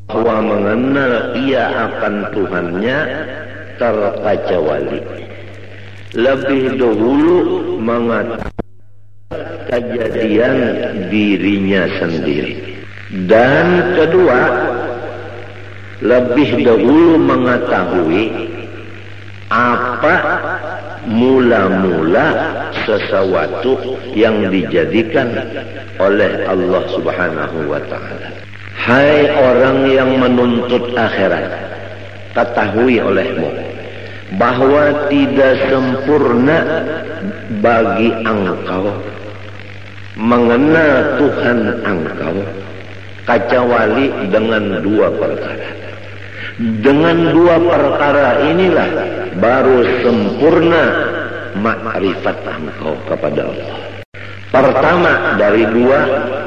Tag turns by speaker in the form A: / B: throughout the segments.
A: bahwa mengenal ia akan Tuhannya terkecuali. Lebih dahulu mengatakan kejadian dirinya sendiri. Dan kedua, lebih dahulu mengetahui apa mula-mula sesuatu yang dijadikan oleh Allah Subhanahu wa ta'ala. Hai orang yang menuntut akhirat, ketahui olehmu bahwa tidak sempurna bagi engkau mengenal Tuhan engkau kecuali dengan dua perkara. Dengan dua perkara inilah baru sempurna makrifat engkau kepada Allah. Pertama dari dua,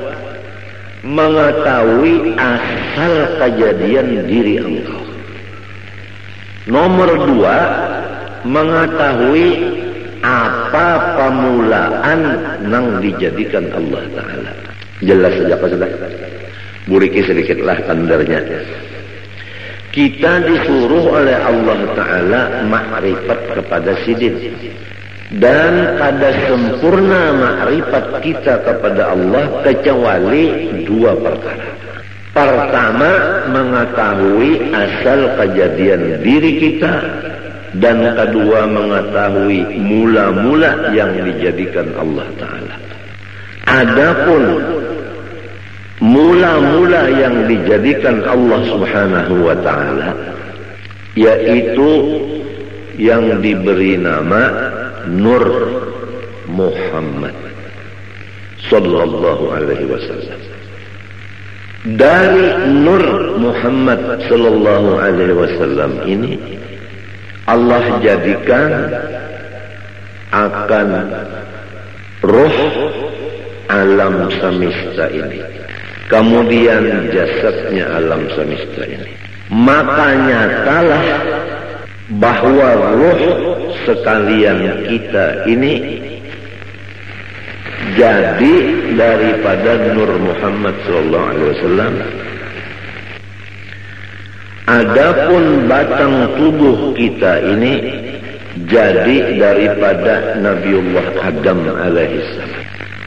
A: mengetahui asal kejadian diri engkau. Nomor dua, mengetahui apa pemulaan yang dijadikan Allah Ta'ala. Jelas saja Pak Sudah. Buriki sedikitlah tandarnya. Kita disuruh oleh Allah Ta'ala makrifat kepada sidin. Dan kada sempurna makrifat kita kepada Allah kecuali dua perkara. Pertama, mengetahui asal kejadian diri kita. Dan kedua, mengetahui mula-mula yang dijadikan Allah Ta'ala. Adapun mula-mula yang dijadikan Allah Subhanahu wa ta'ala, yaitu yang diberi nama Nur Muhammad sallallahu alaihi wasallam. Dari Nur Muhammad sallallahu alaihi wasallam ini Allah jadikan akan roh alam semesta ini, kemudian jasadnya alam semesta ini. Maka nyatalah bahwa roh sekalian kita ini jadi daripada Nur Muhammad sallallahu alaihi wasallam. Adapun batang tubuh kita ini jadi daripada Nabiullah Adam alaihissalam.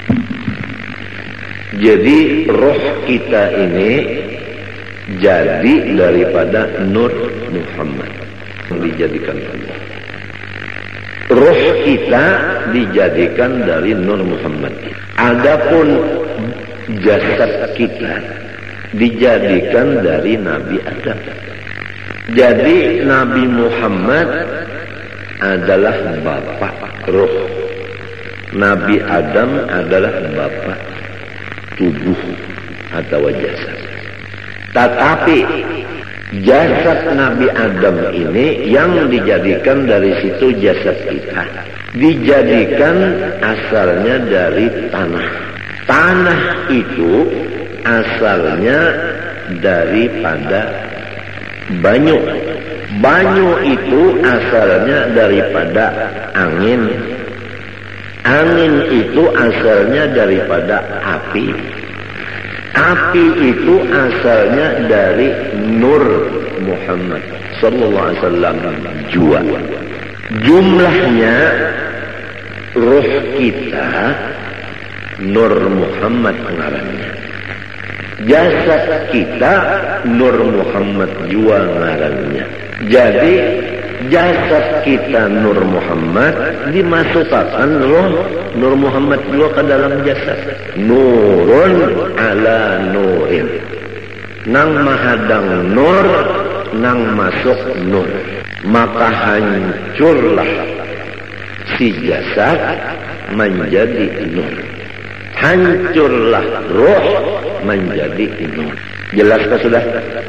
A: Jadi roh kita ini jadi daripada Nur Muhammad yang dijadikan Allah. Roh kita dijadikan dari Nur Muhammad. Adapun jasad kita dijadikan dari Nabi Adam. Jadi Nabi Muhammad adalah bapak roh, Nabi Adam adalah bapak tubuh atau jasad. Tetapi jasad Nabi Adam ini yang dijadikan dari situ jasad kita, dijadikan asalnya dari tanah. Tanah itu asalnya daripada banyu. Banyu itu asalnya daripada angin. Angin itu asalnya daripada api. Api itu asalnya dari Nur Muhammad sallallahu alaihi wasallam jua. Jumlahnya roh kita Nur Muhammad ngarannya. Jasad kita Nur Muhammad jua ngarannya. Jadi jasad kita Nur Muhammad dimasukkan roh Nur Muhammad jua ke dalam jasad. Nurun ala nurin. Nang mahadang nur, nang masuk nur. Maka hancurlah si jasad menjadi nur. Hancurlah roh menjadi nur. Jelaskah sudah?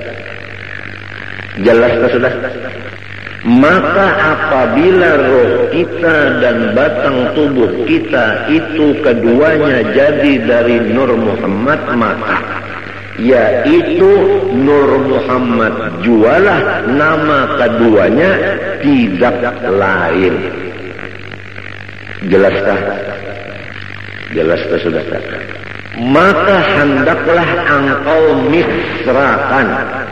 A: Jelaskah sudah? Maka apabila roh kita dan batang tubuh kita itu keduanya jadi dari Nur Muhammad, maka yaitu Nur Muhammad jualah nama keduanya, tidak lain. Jelaskah? Jelaskah sudah? maka hendaklah engkau misrakan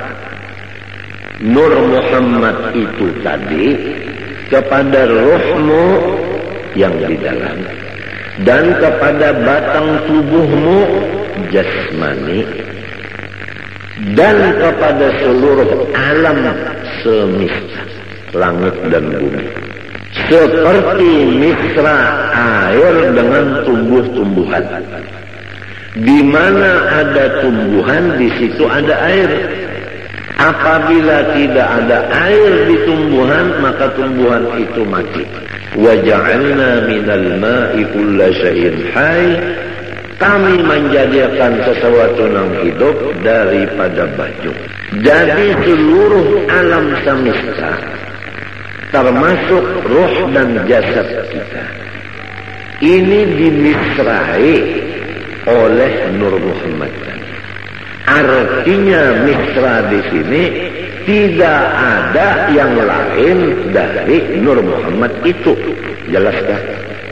A: Nur Muhammad itu tadi kepada ruhmu yang di dalam dan kepada batang tubuhmu jasmani dan kepada seluruh alam semesta langit dan bumi, seperti misra air dengan tumbuh-tumbuhan. Di mana ada tumbuhan, di situ ada air. Apabila tidak ada air di tumbuhan, maka tumbuhan itu mati. Wa ja'alna minal ma'i kulla syai'in hayy. Kami menjadikan sesuatu yang hidup daripada baju. Jadi seluruh alam semesta, termasuk roh dan jasad kita, ini dimisrai oleh Nur Muhammad. Artinya misra di sini tidak ada yang lain dari Nur Muhammad itu. Jelas kan?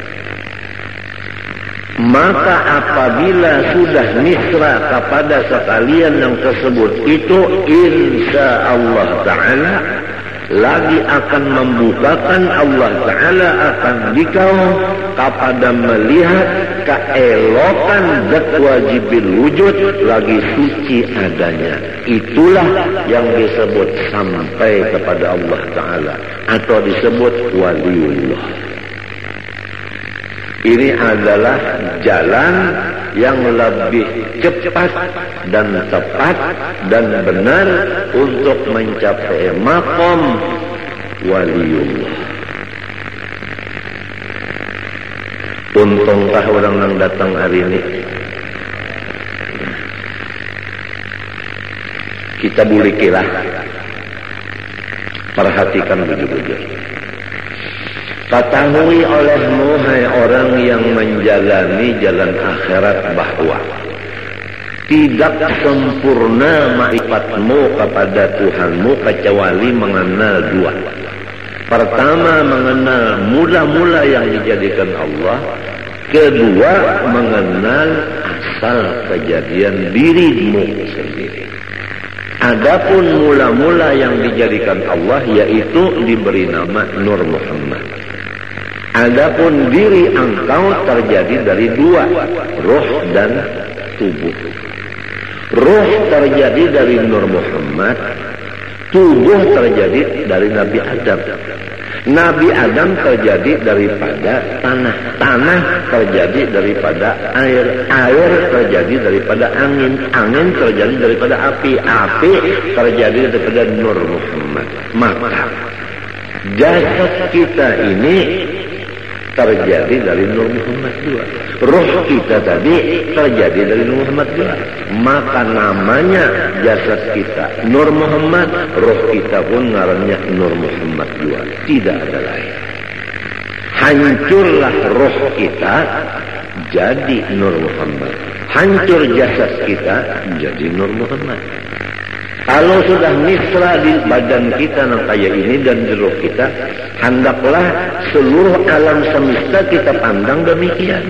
A: Maka apabila sudah misra kepada sekalian yang tersebut itu, insya Allah Ta'ala lagi akan membukakan Allah Ta'ala akan dikau kepada melihat keelokan zat wajibil wujud lagi suci adanya. Itulah yang disebut sampai kepada Allah Ta'ala atau disebut waliullah. Ini adalah jalan yang lebih cepat dan tepat dan benar untuk mencapai maqam waliullah. Untungkah orang yang datang hari ini? Kita boleh kira, perhatikan betul-betul. Ketahui olehmu, hai orang yang menjalani jalan akhirat, bahwa tidak sempurna ma'rifatmu kepada Tuhanmu kecuali mengenal dua. Pertama, mengenal mula-mula yang dijadikan Allah. Kedua, mengenal asal kejadian dirimu sendiri. Adapun mula-mula yang dijadikan Allah, yaitu diberi nama Nur Muhammad. Adapun diri engkau terjadi dari dua, roh dan tubuh. Roh terjadi dari Nur Muhammad, tubuh terjadi dari Nabi Adam. Nabi Adam terjadi daripada tanah, tanah terjadi daripada air, air terjadi daripada angin, angin terjadi daripada api, api terjadi daripada Nur Muhammad. Maka jasad kita ini terjadi dari Nur Muhammad juga. Roh kita tadi terjadi dari Nur Muhammad juga. Maka namanya jasad kita Nur Muhammad, roh kita pun ngarannya Nur Muhammad juga. Tidak ada lain. Hancurlah roh kita jadi Nur Muhammad. Hancur jasad kita jadi Nur Muhammad. Kalau sudah misra di badan kita yang kayak ini dan di roh kita, hendaklah seluruh alam semesta kita pandang demikian.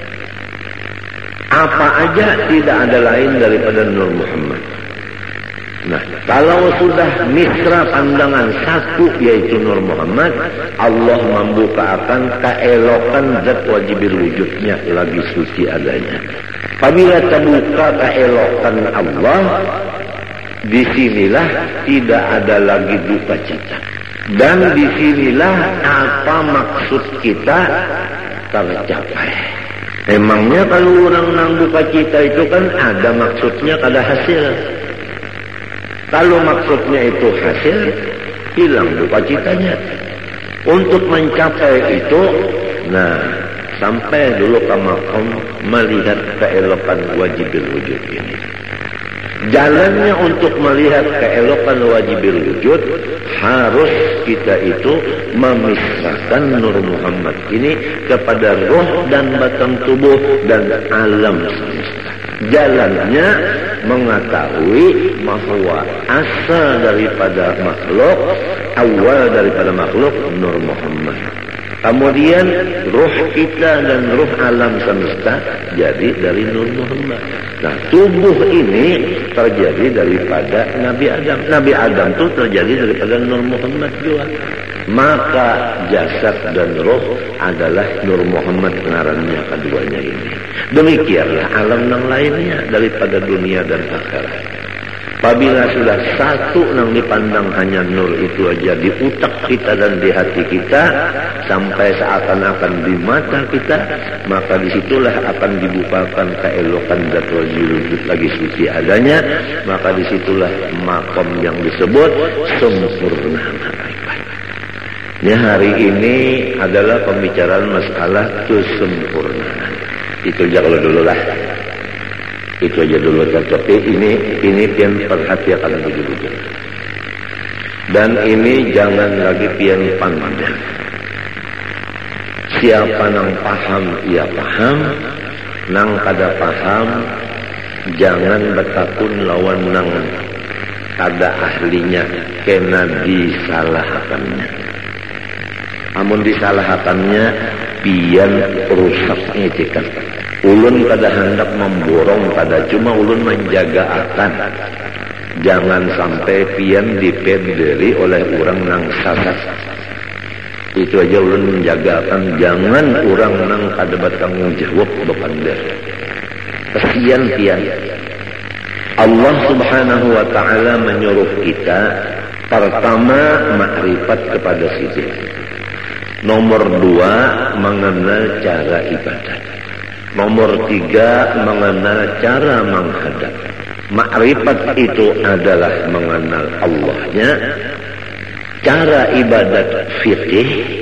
A: Apa aja tidak ada lain daripada Nur Muhammad. Nah, kalau sudah misra pandangan satu yaitu Nur Muhammad, Allah membuka akan keelokan zat wajibil wujudnya lagi suci adanya. Apabila terbuka keelokan Allah, disinilah tidak ada lagi duka cita. Dan disinilah apa maksud kita tercapai. Emangnya kalau orang nang duka cita itu kan ada maksudnya, ada hasil. Kalau maksudnya itu hasil, hilang duka citanya. Untuk mencapai itu, nah, sampai dulu ke maqam melihat keelokan wajibil wujud ini. Jalannya untuk melihat keelokan wajibil wujud, harus kita itu memisahkan Nur Muhammad ini kepada roh dan batang tubuh dan alam semesta. Jalannya mengetahui bahwa asal daripada makhluk, awal daripada makhluk Nur Muhammad. Kemudian ruh kita dan ruh alam semesta jadi dari Nur Muhammad. Nah, tubuh ini terjadi daripada Nabi Adam. Nabi Adam itu terjadi daripada Nur Muhammad juga. Maka jasad dan roh adalah Nur Muhammad ngarannya keduanya ini. Demikianlah alam yang lainnya daripada dunia dan akhirat. Apabila sudah satu yang dipandang hanya nur itu aja di utak kita dan di hati kita sampai seakan-akan di mata kita, maka disitulah akan dibukakan keelokan zat wujud lagi suci adanya, maka disitulah makom yang disebut sempurna makrifat. Ya, hari ini adalah pembicaraan masalah kesempurnaan. Itu aja kalau dulu lah. Itu aja dulu, tapi ini pian perhatikan begitu. Dan ini jangan lagi pian pandang. Siapa nang paham ia paham, nang kada paham jangan bertakun lawan nang kada ahlinya kena disalahkannya. Amun disalahkannya pian rusaknya cekat. Ulun kada hendak memborong, kada cuma ulun menjaga akan jangan sampai pian dipederi oleh orang nang sasat. Itu aja ulun menjaga akan jangan orang nang kada bertanggung jawab bepander. Kesian pian. Allah Subhanahu wa taala menyuruh kita pertama makrifat kepada sisi. Nomor 2 mengenal cara ibadat. Nomor 3 mengenal cara menghadap. Makrifat itu adalah mengenal Allahnya. Cara ibadat fikih.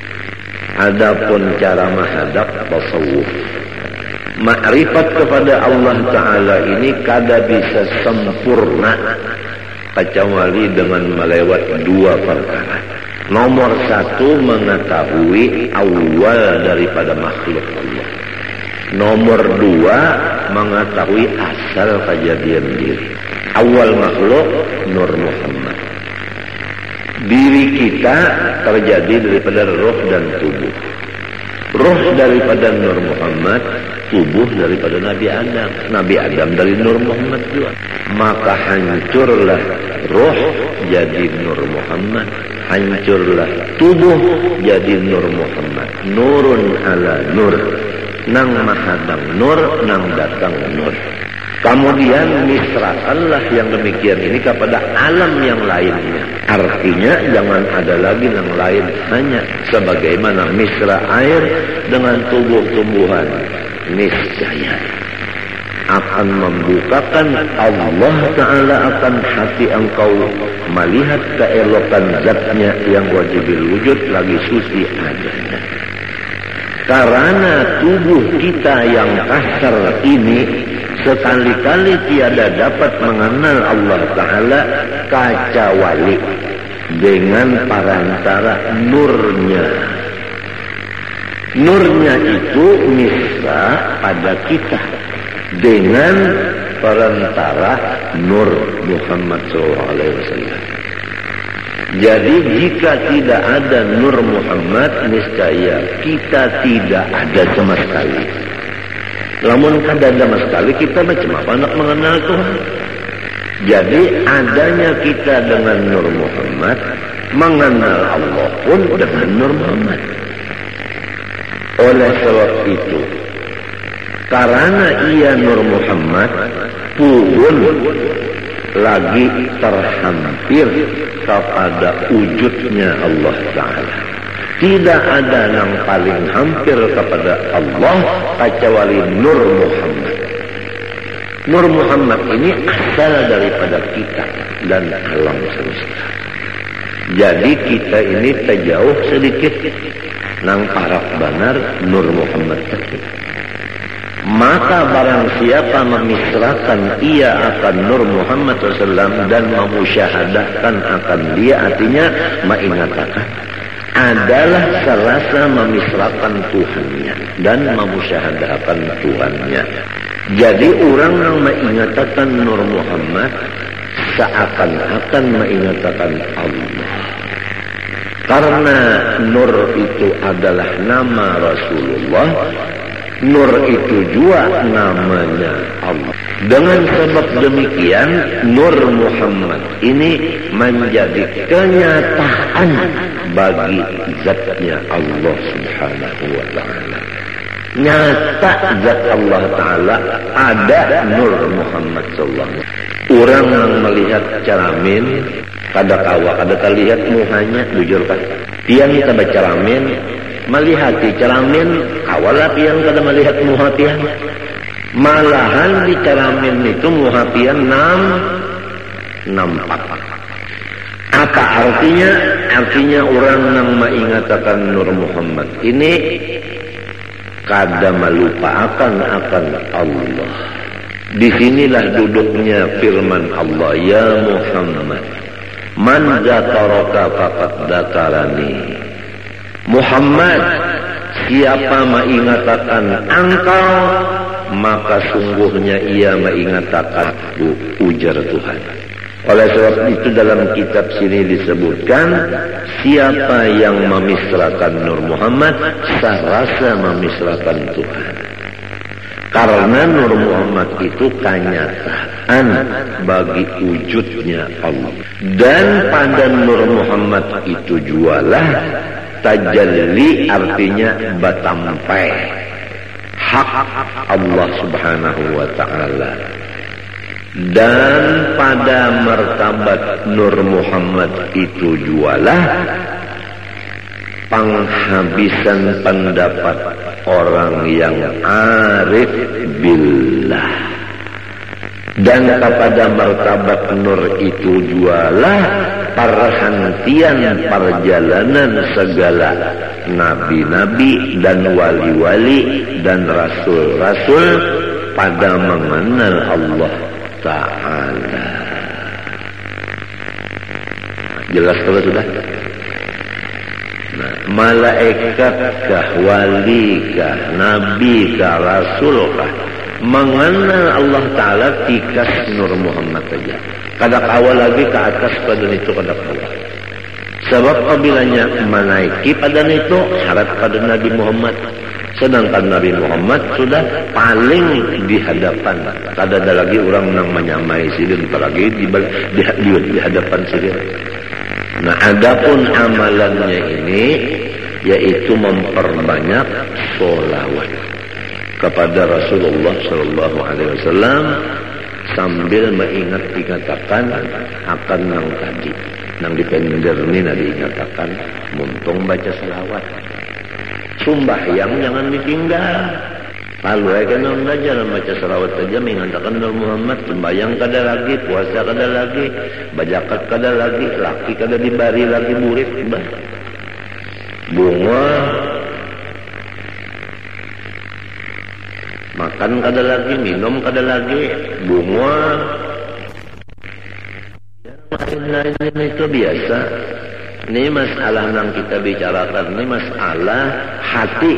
A: Adapun cara menghadap tasawuf. Makrifat kepada Allah Ta'ala ini kada bisa sempurna kecuali dengan melewat 2 perkara. Nomor 1 mengetahui awal daripada makhluk Allah. Nomor 2 mengetahui asal kejadian diri. Awal makhluk Nur Muhammad. Diri kita terjadi daripada roh dan tubuh. Roh daripada Nur Muhammad, tubuh daripada Nabi Adam. Nabi Adam dari Nur Muhammad juga. Maka hancurlah roh jadi Nur Muhammad, hancurlah tubuh jadi Nur Muhammad. Nurun ala nur. Nang mahadang nur, nang datang nur. Kemudian misrakanlah yang demikian ini kepada alam yang lainnya. Artinya jangan ada lagi yang lain, hanya sebagaimana misra air dengan tumbuh-tumbuhan. Niscaya akan membukakan Allah Ta'ala akan hati engkau melihat keelokan zatnya yang wajibil wujud lagi suci adanya. Karena tubuh kita yang kasar ini sekali-kali tiada dapat mengenal Allah Ta'ala kecuali dengan perantara nurnya. Nurnya itu misra pada kita dengan perantara Nur Muhammad SAW. Jadi jika tidak ada Nur Muhammad, niscaya kita tidak ada sama sekali. Lamun kada ada sama sekali, kita macam apa nak mengenal Tuhan? Jadi adanya kita dengan Nur Muhammad, mengenal Allah pun dengan Nur Muhammad. Oleh sebab itu, karena ia Nur Muhammad pun lagi terhampir kepada wujudnya Allah Ta'ala. Tidak ada yang paling hampir kepada Allah kecuali Nur Muhammad. Nur Muhammad ini asal daripada kita dan alam semesta. Jadi kita ini terjauh sedikit nang paraf benar Nur Muhammad tersebut. Maka barang siapa memisrakan ia akan Nur Muhammad SAW dan memusyahadahkan akan dia, artinya mengatakan adalah serasa memisrakan Tuhannya dan memusyahadahkan Tuhannya. Jadi orang yang mengatakan Nur Muhammad seakan-akan mengatakan Allah. Karena Nur itu adalah nama Rasulullah, Nur itu juga namanya Allah. Dengan sebab demikian, Nur Muhammad ini menjadi kenyataan bagi zatnya Allah Subhanahu wa ta'ala. Nyata zat Allah Ta'ala ada Nur Muhammad sallallahu alaihi wasallam. Orang yang melihat cermin kada kawa, kada terlihat muhanya, jujur kan? Tiang kita baca cermin, melihat di cermin, kawalah tiang kada melihat muha tiang. Malahan di cermin itu muha tiang nampak. Apa artinya? Artinya orang yang mengatakan Nur Muhammad ini kada melupakan akan Allah. Disinilah duduknya firman Allah, ya Muhammad, man zakaraka faqad zakarani. Muhammad, siapa mengatakan engkau, maka sungguhnya ia mengatakan ujar Tuhan. Oleh sebab itu dalam kitab sini disebutkan, siapa yang memisrakan Nur Muhammad, serasa memisrakan Tuhan. Karena Nur Muhammad itu kenyataan bagi wujudnya Allah. Dan pada Nur Muhammad itu jualah tajalli, artinya batampai hak Allah Subhanahu wa ta'ala. Dan pada martabat Nur Muhammad itu jualah penghabisan pendapat orang yang arif billah. Dan kepada martabat Nur itu jualah perhentian perjalanan segala nabi-nabi dan wali-wali dan rasul-rasul pada mengenal Allah Ta'ala. Jelas kalau sudah? Nah, malaikatkah, walikah, nabikah, rasulkah, mengenal Allah Ta'ala tikas Nur Muhammad saja. Kada kawal lagi ke atas pada itu, kada kawal. Sebab kabilanya menaiki pada itu syarat pada Nabi Muhammad. Sedangkan Nabi Muhammad sudah paling di hadapan. Kada ada lagi orang yang menyamai sidin, apalagi di hadapan sidin. Nah, adapun amalannya ini yaitu memperbanyak sholawat kepada Rasulullah Sallallahu Alaihi Wasallam sambil mengingat dikatakan akan nang tadi, nang dipender ini nanti dikatakan muntung baca sholawat. Sumbahyang jangan ditinggal. Lalu aja nang belajar baca sholawat saja mengatakan Nur Muhammad. Sembahyang kada lagi, puasa kada lagi, bajakat kada lagi, laki kada dibari lagi murid. Bunga makan kada lagi, minum kada lagi, bunga lain-lain itu biasa. Ini masalah yang kita bicarakan, ini masalah hati.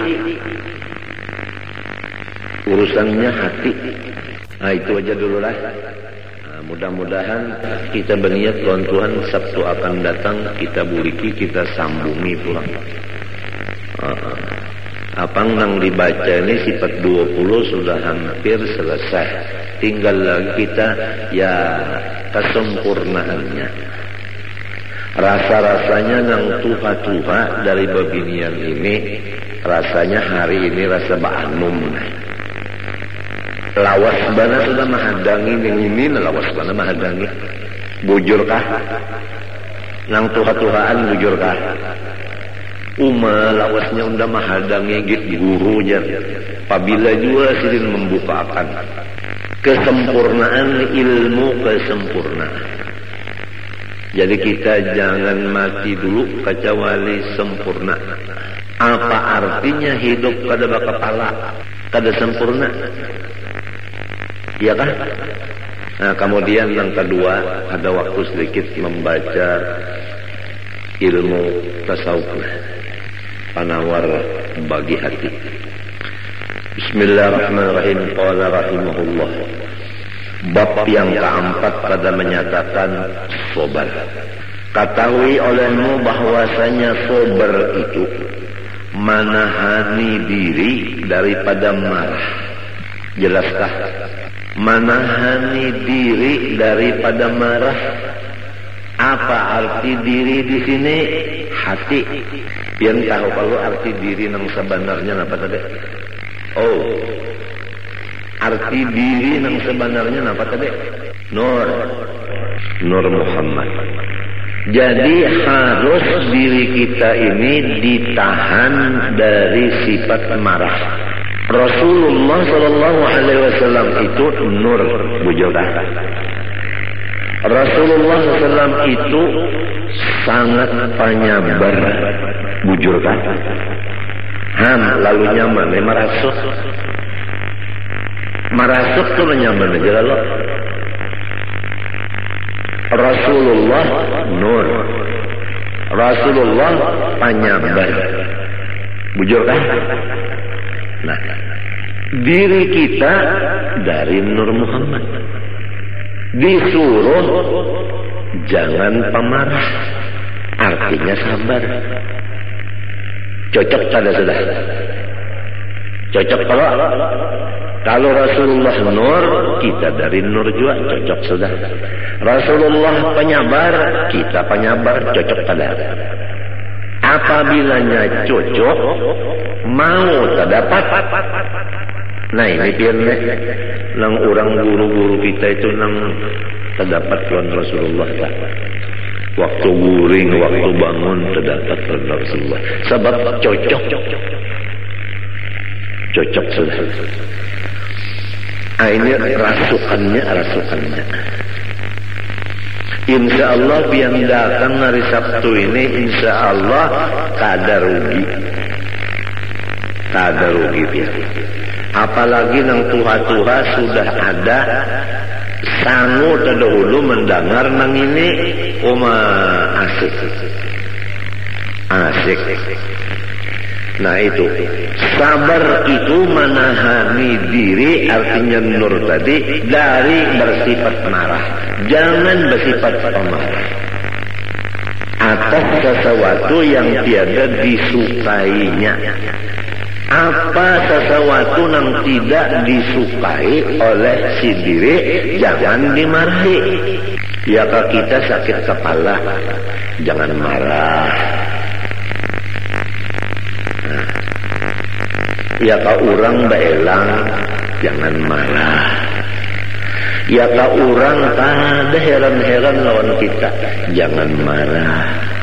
A: Urusannya hati. Nah, itu aja dulu lah. Nah, mudah-mudahan kita berniat Tuhan Sabtu akan datang kita buriki, kita sambungi pulang. Apa yang dibaca ini sifat 20 sudah hampir selesai. Tinggal lagi kita ya kesempurnaannya. Rasa-rasanya yang tuha-tuha dari babinian ini, rasanya hari ini rasa ba'anum. Lawas bana sudah menghadangi yang ini, lawas bana menghadangi. Bujurkah? Nang tuha-tuhaan bujurkah? Lawasnya unda menghadangi guru jar. Apabila juga sidin membukakan kesempurnaan ilmu, kesempurnaan. Jadi kita jangan mati dulu kecuali sempurna. Apa artinya hidup kada bakapala, kada sempurna? Iya kan? Nah, kemudian yang kedua, ada waktu sedikit membaca ilmu tasawuf, penawar bagi hati. Bismillahirrahmanirrahim. Qala rahimahullah. Bab yang keempat pada menyatakan sobar. Ketahui olehmu bahwasanya sabar itu menahani diri daripada marah. Jelaskah? Menahani diri daripada marah. Apa arti diri di sini? Hati. Yang tahu kalau arti diri yang sebenarnya apa tadi? Oh, arti diri yang sebenarnya apa tadi? Nur Muhammad. Jadi harus diri kita ini ditahan dari sifat marah. Rasulullah Sallallahu Alaihi Wasallam itu nur, bujurkan. Rasulullah SAW itu sangat penyabar, bujurkan. Lalu nyaman, merasuk tuh nyaman aja lalu. Rasulullah nur, Rasulullah penyabar, bujurkan. Nah, diri kita dari Nur Muhammad disuruh jangan pemarah, artinya sabar. Cocok pada sudah. Cocok kalau Rasulullah nur, kita dari nur juga cocok sudah. Rasulullah penyabar, kita penyabar, cocok pada. Apabila cocok, mau terdapat. Nah ini biarlah nang orang guru-guru kita itu nang terdapat tuan Rasulullah tak. Waktu guring, waktu bangun terdapat tuan Rasulullah. Sebab cocok sudah. Ini rasukannya. Insya Allah biang datang hari Sabtu ini, insya Allah kada rugi biar. Apalagi nang tuha-tuha sudah ada sanggup terdahulu mendengar nang ini, asik. Nah itu sabar itu menahani diri, artinya nur tadi, dari bersifat marah. Jangan bersifat pemarah atas sesuatu yang tiada disukainya. Apa sesuatu yang tidak disukai oleh si diri, jangan dimarahi. Ya kalau kita sakit kepala, jangan marah. Ya kalau orang beelang, jangan marah. Ya kalau orang ada heran-heran lawan kita, jangan marah.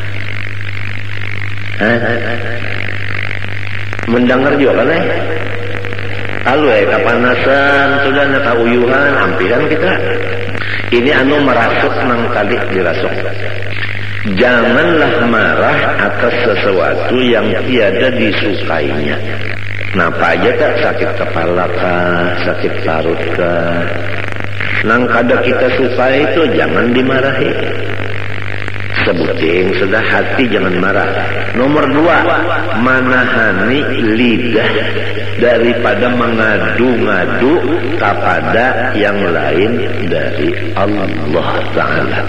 A: Mendengar juga kan kalau kepanasan sudah nak uyuhan, hampiran kita. Ini merasuk nang kali dirasuk. Janganlah marah atas sesuatu yang tiada disukainya. Napa aja tak, sakit kepala kah, sakit parut kah, nang kada kita suka itu jangan dimarahi. Sebuting sudah hati jangan marah. Nomor 2, menahani lidah daripada mengadu-ngadu kepada yang lain dari Allah Ta'ala.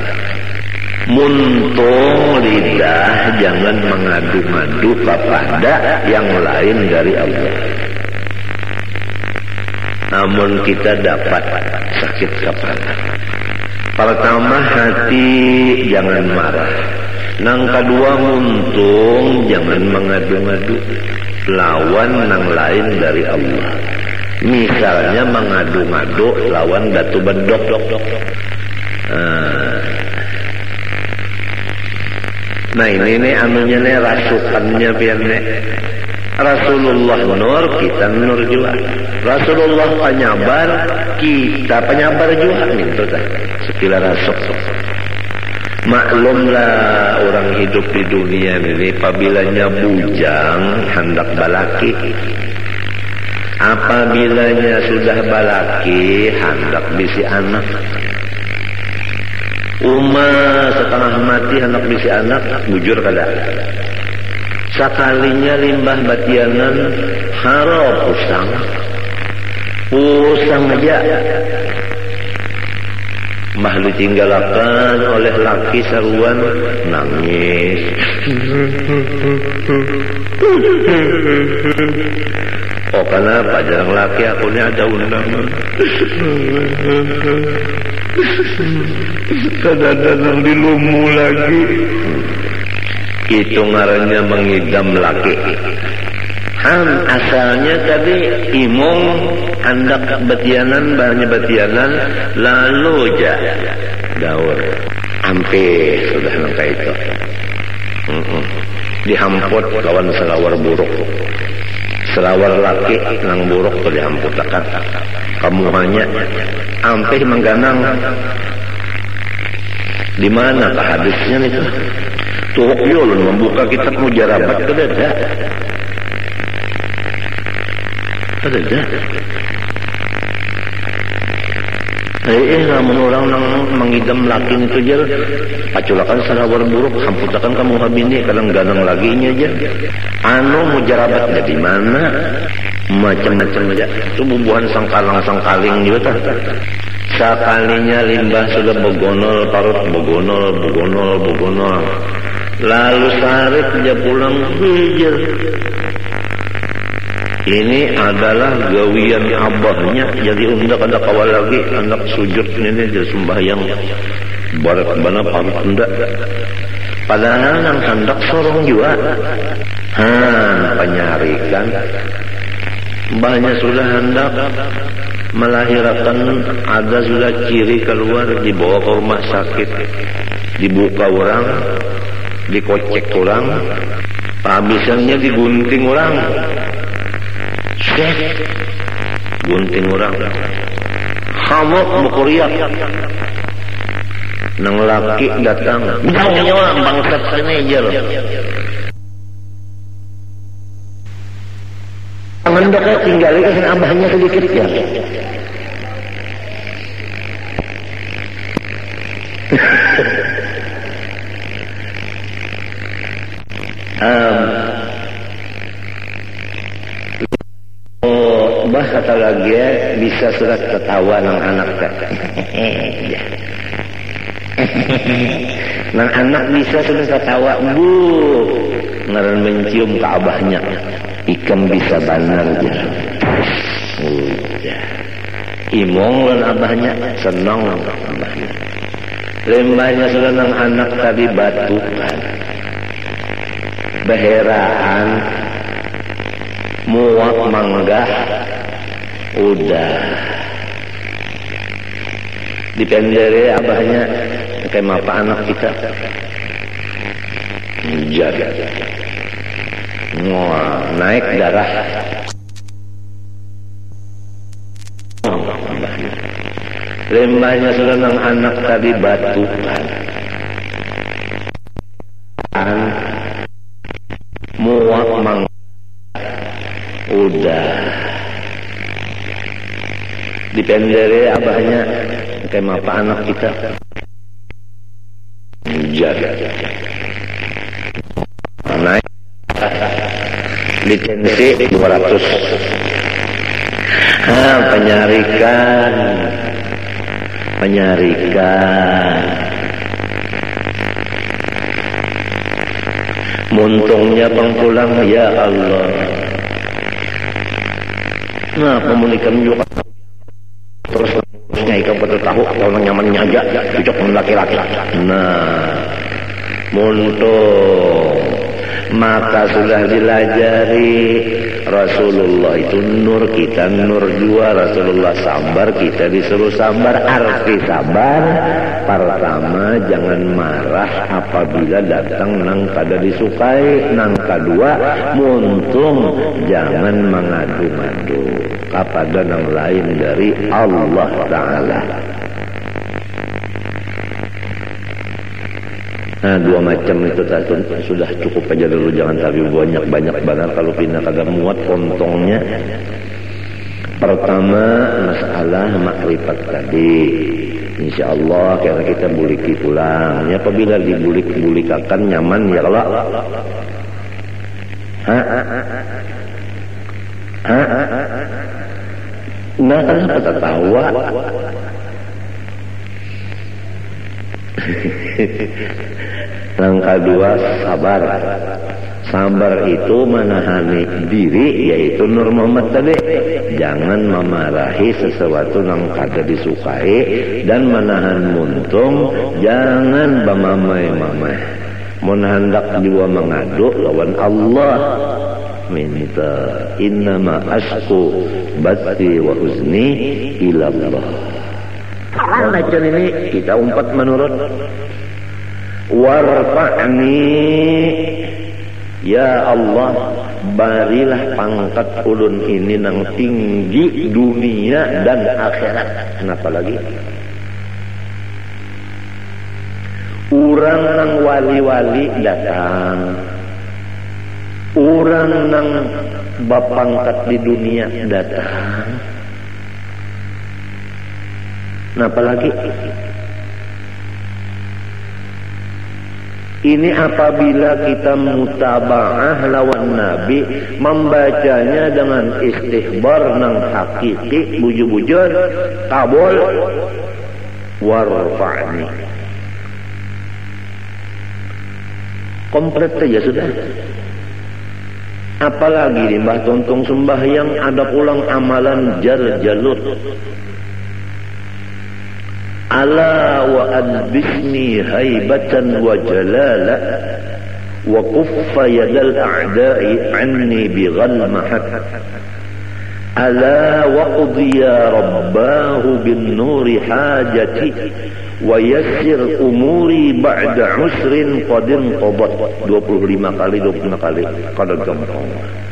A: Muntung lidah jangan mengadu-ngadu kepada yang lain dari Allah. Namun kita dapat sakit kepala. Pertama, hati jangan marah. Nang kedua, muntung jangan mengadu-ngadu lawan nang lain dari Allah. Misalnya mengadu-ngadu lawan datu bedok. Nah ini anunya nih, rasukannya biarnya. Rasulullah nur, kita nur juga. Rasulullah penyabar, kita penyabar juga. Itu kan sekila rasuk. Maklumlah orang hidup di dunia ini, apabila bujang hendak balaki, apabila sudah balaki hendak bisi anak. Setengah mati hendak bisi anak, bujur kada. Sekalinya limbah batianan harap pusang aja. mah ditinggalakan oleh laki saruan nangis. Oh kenapa jarang laki akunya ada undangan. Kadang-kadang dilumu lagi. Itu ngarannya mengidam laki. Asalnya tadi imong hendak betianan banyak betianan lalu aja daur hampir sudah nangka itu dihamput lawan selawar buruk selawar laki nang buruk tuh dihamput akan kamu hanya hampir mengganang di mana hadisnya itu Tuhuk Yulun membuka kitab Mujarabat kedada ada. Namun orang nang mengidam laki itu aja, paculakan salawar buruk, hamputakan kamu habini, kadang ganang lagi nya aja. Mujarabat dari mana? Macam-macam aja. Itu bubuhan sangkaling juga tak. Sekalinya limbah sudah begonol, parut begonol. Lalu sarip dia pulang hijau. Ini adalah gawian abahnya. Jadi undak ada kawal lagi anak sujud ini dia sembahyang barat bana parut undak. Padahal nang hendak sorong juga. Penyarikan. Banyak sudah hendak melahirkan, ada sudah ciri keluar, dibawa ke rumah sakit, dibuka orang, dikocek orang, habisannya digunting orang. Gunting orang kamu mukuriak nang laki datang nyawa bangsat senejer mendeknya tinggal lagi abahnya sedikit ya bah kata lagi bisa surat ketawa nang anak nang anak bisa sudah ketawa bu ngaran mencium ke abahnya ikan bisa banar aja udah imong lan abahnya senang abahnya lembahnya sudah nang anak tadi batukan beheraan muak manggah udah dipendere abahnya kayak mapa anak kita jaga naik darah lembahnya sudah nang anak tadi batukan muak manggah udah dipendere abahnya kayak mapa anak kita jaga naik lisensi 200 penyarikan muntungnya pengpulang ya Allah. Nah, pemulikan juga terusnya ikan pada tahu kalau nyamannya aja cocok dengan laki-laki. Nah, muntung maka sudah dilajari Rasulullah itu nur, kita nur jua. Rasulullah sabar, kita disuruh sabar. Arti sabar pertama jangan marah apabila datang nang kada disukai. Nang kedua muntung jangan mengadu-madu kepada nang lain dari Allah Ta'ala. Nah, dua macam itu sudah cukup aja dulu, jangan tapi banyak banget kalau pindah kagak muat pontongnya. Pertama masalah makrifat tadi, insyaallah karena kita buliki pulang. Ya, apabila dibulik-bulikakan nyaman ya kalau nah kenapa tertawa? Langkah dua, sabar. Sabar itu menahani diri, yaitu Nur Muhammad tadi. Jangan memarahi sesuatu yang kada disukai dan menahan muntung. Jangan bamamai-mamai. Mun hendak jiwa mengadu lawan Allah, minta innama asku bati wa uzni ila Allah. Macam ini kita umpat menurut warfa'ni, ya Allah, barilah pangkat ulun ini nang tinggi dunia dan akhirat. Kenapa lagi? Urang nang wali-wali datang, urang nang bapangkat di dunia datang. Kenapa lagi? Ini apabila kita mutaba'ah lawan Nabi, membacanya dengan istihbar nang hakiki, bujur-bujur, kabul, warfa'ni. Komplit saja sudah. Apalagi di Mbah Tontong sembahyang ada pulang amalan jar-jalut. Ala wa adbisni haibatan wa jalala wa kuffa yadal a'da'i anni bighalmahat. Ala wa qudhiya rabbahu bin nuri hajati wa yassir umuri ba'da usrin qadin qabat. 25 kali kada gampang.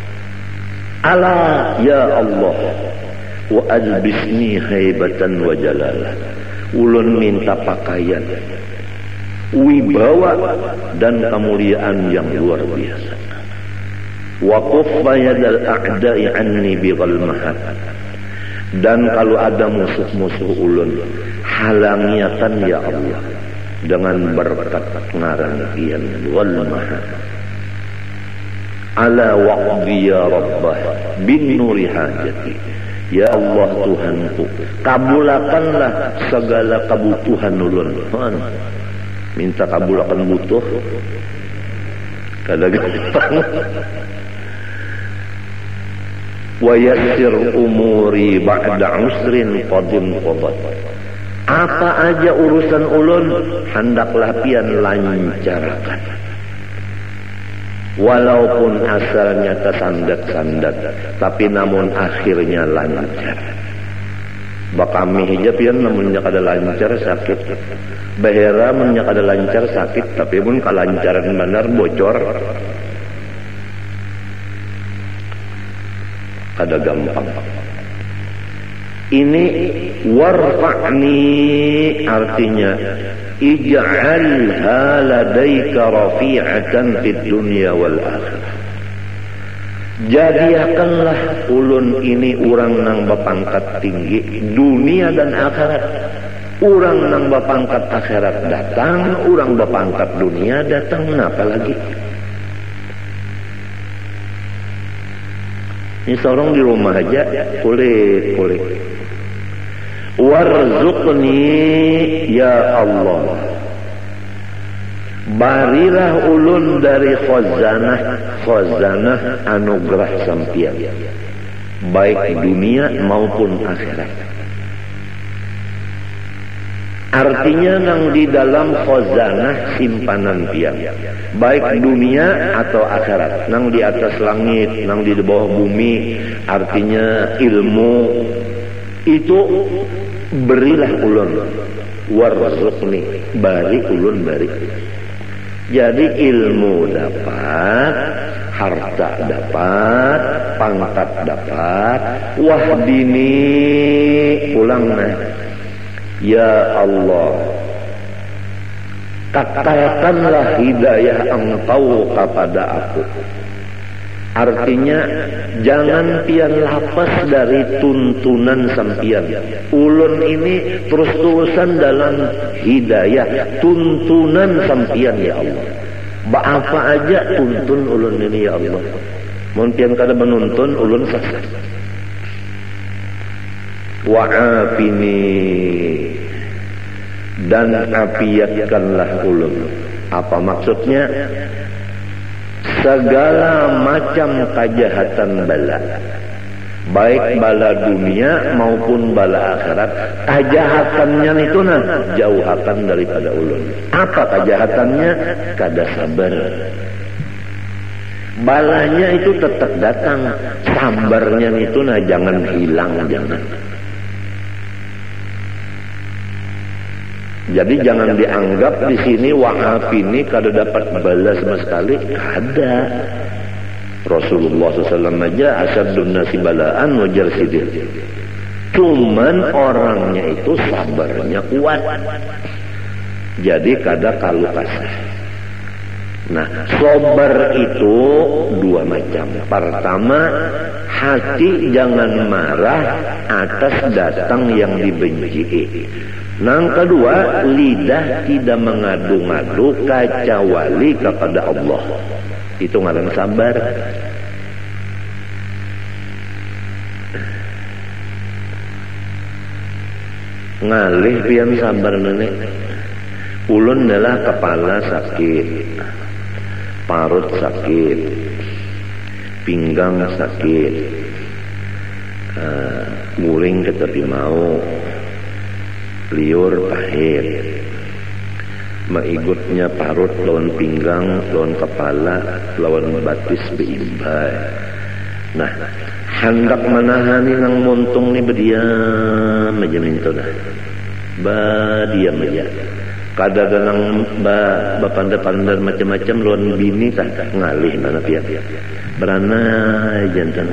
A: Ala ya Allah wa adbisni haibatan wa jalala. Ulun minta pakaian, wibawa dan kemuliaan yang luar biasa. Wa kuffa yadal a'da'i anni bighalmahat. Dan kalau ada musuh-musuh ulun, halangiatan ya Allah dengan berkat ngarantian ghalmahat. Ala waqdi ya rabbah bin nuri hajati. Ya Allah Tuhanku, kabulakanlah segala kebutuhan ulun. Minta kabulakan butuh kada gampang. Wa yassir umuri ba'da usrin qadim qadat. Apa aja urusan ulun hendaklah pian lancarkan. Walaupun asalnya tersandat-sandat, tapi namun akhirnya lancar. Bakami hijab ya namunnya kada lancar sakit. Bahera munnya kada lancar sakit, tapi pun kalancaran benar bocor. Kada gampang. Ini warfa'ni artinya ij'alha ladaika rafi'atan fid dunya wal akhirah. Jadikanlah ulun ini urang nang bapangkat tinggi dunia dan akhirat. Urang nang bapangkat akhirat datang, urang bapangkat dunia datang, apa lagi? Ini seorang di rumah aja kulit. Warzuqni ya Allah, barilah ulun dari khazanah anugerah sampian, baik dunia maupun akhirat. Artinya nang di dalam khazanah simpanan pian, baik dunia atau akhirat, nang di atas langit, nang di bawah bumi. Artinya ilmu itu berilah ulun, warzuqni, bari ulun bari. Jadi ilmu dapat, harta dapat, pangkat dapat, wahdini ulangna. Ya Allah, katakanlah hidayah Engkau kepada aku. Artinya jangan pian lapas dari tuntunan sampian. Ulun ini terus-terusan dalam hidayah, tuntunan sampian ya Allah. Apa aja tuntun ulun ini ya Allah. Mun pian kada menuntun ulun sesat. Wa'afini dan afiatkanlah ulun. Apa maksudnya? Segala macam kejahatan bala, baik bala dunia maupun bala akhirat, kejahatannya itu jauhakan daripada ulun. Apa kejahatannya? Kada sabar. Balanya itu tetap datang, sabarnya itu jangan hilang, jangan. Jadi jangan dianggap di sini wahab ini kada dapat bala sama sekali, kada. Rasulullah SAW aja asyadun nasi balaan wajar sidir. Cuman orangnya itu sabarnya kuat. Jadi kada kalu kasih. Nah, sabar itu dua macam. Pertama, hati jangan marah atas datang yang dibenci. Yang kedua, lidah tidak mengadu-ngadu kecuali kepada Allah. Itu ngaran sabar. Ngalih pian sabar nenek. Ulun adalah kepala sakit, parut sakit, pinggang sakit, guling ke tepi mau, liur pahit, maigutnya parut lawan pinggang, lawan kepala, lawan batis beimbai. Nah, hendak menahani nang montung ni berdiam aja minta dah, diam aja. Kadang-kadang bapanda-pandar macam-macam lawan bini tak ngalih mana pihak beranai jantan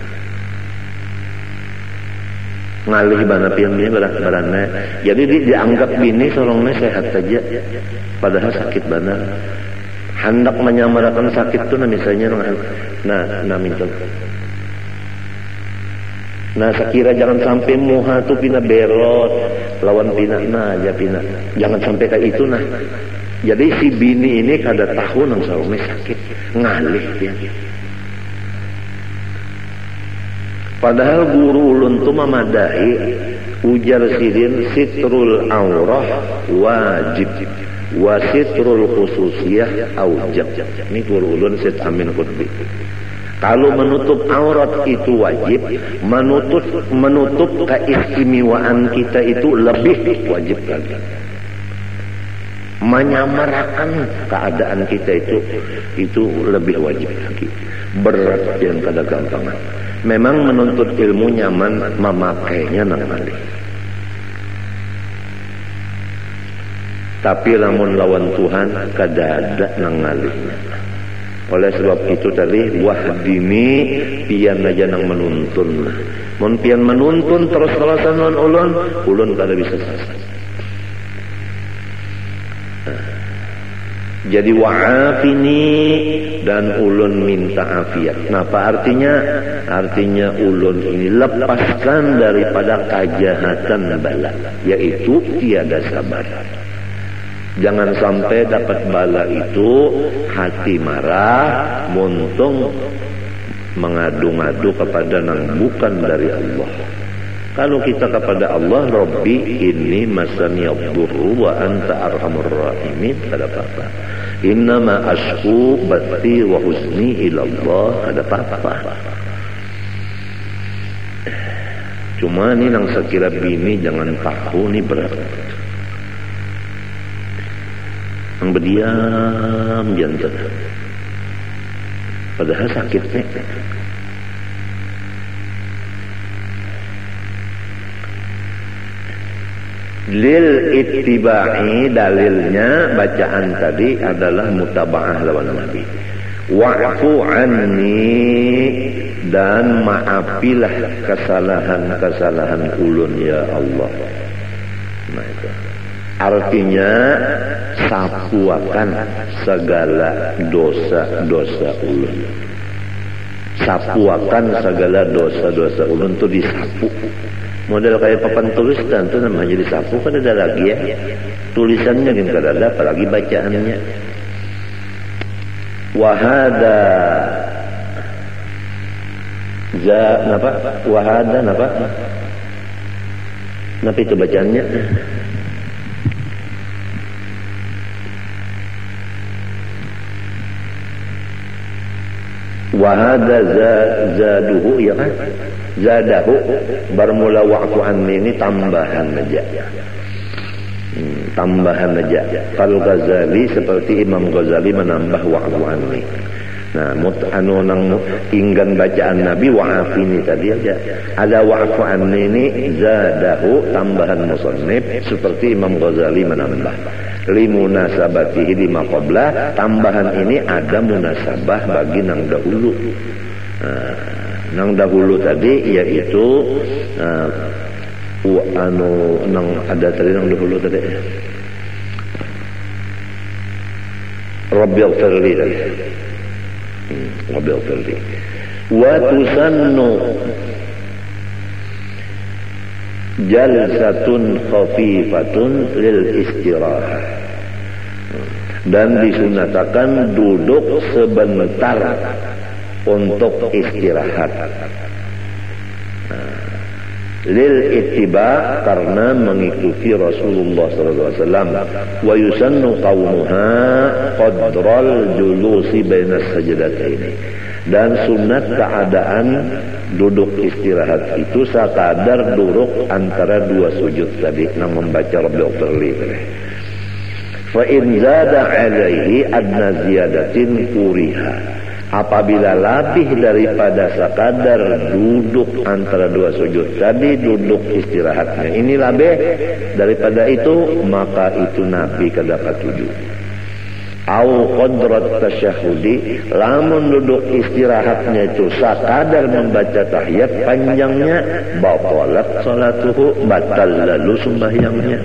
A: ngalih mana pihak bini beranai. Jadi dianggap bini solongnya sehat saja padahal sakit benar. Hendak menyamarakan sakit tu misalnya nah minta. Nah sekira jangan sampai muha tu pina berot lawan pina aja pina. Jangan sampai kayak itu nah. Jadi si bini ini kada tahu nang sarungnya sakit ngalih dia. Padahal guru ulun tu memadahi ujar sidin sitrul aurah wajib wa sitrul khususiyah aujab. Ini guru ulun Syed Amin Qutbi. Kalau menutup aurat itu wajib, menutup keistimewaan kita itu lebih wajib lagi. Menyamarkan keadaan kita itu lebih wajib lagi. Berat yang kada gampang. Memang menuntut ilmu nyaman, memakainya nang malih. Tapi lamun lawan Tuhan kada ada nang malihnya. Oleh sebab itu tadi wahdini pian aja nang menuntun. Mun pian menuntun terus-terusan ulun kada bisa selesai. Jadi wa'afini dan ulun minta afiat. Nah, apa artinya? Artinya ulun ini lepaskan daripada kejahatan bala, yaitu tiada sabar. Jangan sampai dapat bala itu hati marah, muntung mengadu-ngadu kepada nang bukan dari Allah. Kalau kita kepada Allah, Rabbi inni masani yadurru wa anta arhamur rahimin, kada apa-apa. Innama ashku bathi wa huzni ila Allah, kada apa-apa. Cuma ni nang sekira bini jangan tahu ni berat. Yang berdiam jantan padahal sakitnya. Lil ittiba'i dalilnya bacaan tadi adalah mutaba'ah lawan Nabi. Wa'fu anni dan maafilah kesalahan-kesalahan ulun ya Allah. Nah itu artinya sapuakan segala dosa-dosa ulun. Sapuakan segala dosa-dosa ulun itu disapu. Model kayak papan tulis dan itu namanya disapu, kan ada lagi ya. Tulisannya kan kada ada, apalagi bacaannya. Wahada napa? Wahada napa? Napa itu bacaannya? wa hadza zaduhu ya kan, zadahu bermula wa'fu anni ini tambahan aja. Tambahan aja. Kalau Ghazali seperti Imam Ghazali menambah wa'fu anni. Nah, nang inggan bacaan Nabi wa'afini tadi aja. Ada wa'fu anni ini zadahu tambahan musannif seperti Imam Ghazali menambah. Limunasabatihi lima qabla, tambahan ini ada munasabah bagi nang dahulu. Nang dahulu tadi yaitu nang ada tadi nang dahulu tadi Rabbil firli tadi. Rabbil firli wa tusannu jalsatun khafifatun lil istirahah, dan disunatakan duduk sebentar untuk istirahat. Lil ittiba, karena mengikuti Rasulullah SAW. Wa yusannu qawmuha qadral julusi bainas sajdataini, dan sunat keadaan duduk istirahat itu sekadar duduk antara dua sujud tadi nang membaca Rabbil firli. Fa in zada alaihi adna ziyadatin kuriha, apabila lebih daripada sekadar duduk antara dua sujud tadi, duduk istirahatnya ini lebih daripada itu, maka itu Nabi kedapat tujuh. Au qadrat tasyahudi, lamun duduk istirahatnya itu sekadar membaca tahiyat panjangnya, batalat salatuhu, batal lalu sembahyangnya.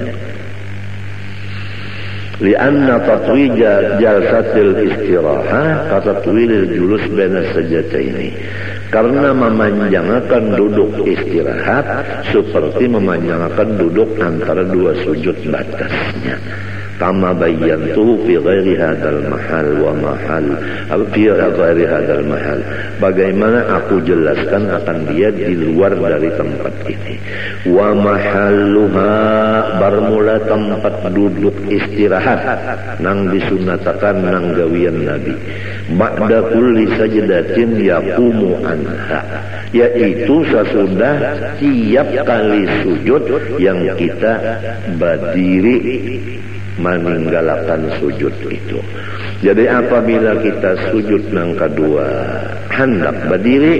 A: Lianna tatwija jalsatil istirahah katatwilil julus baina sajdataini, karena memanjangkan duduk istirahat seperti memanjangkan duduk antara dua sujud batasnya. Kama bayyantuhu fi ghairi hadzal mahal wa mahal fi ghairi hadzal mahal, bagaimana aku jelaskan akan dia di luar dari tempat ini. Wa mahalluha, bermula tempat duduk istirahat nang disunatakan nang gawian Nabi, ba'da kulli sajdatin yaqumu anha, yaitu sesudah tiap kali sujud yang kita berdiri meninggalkan sujud itu. Jadi apabila kita sujud nang kedua hendak berdiri,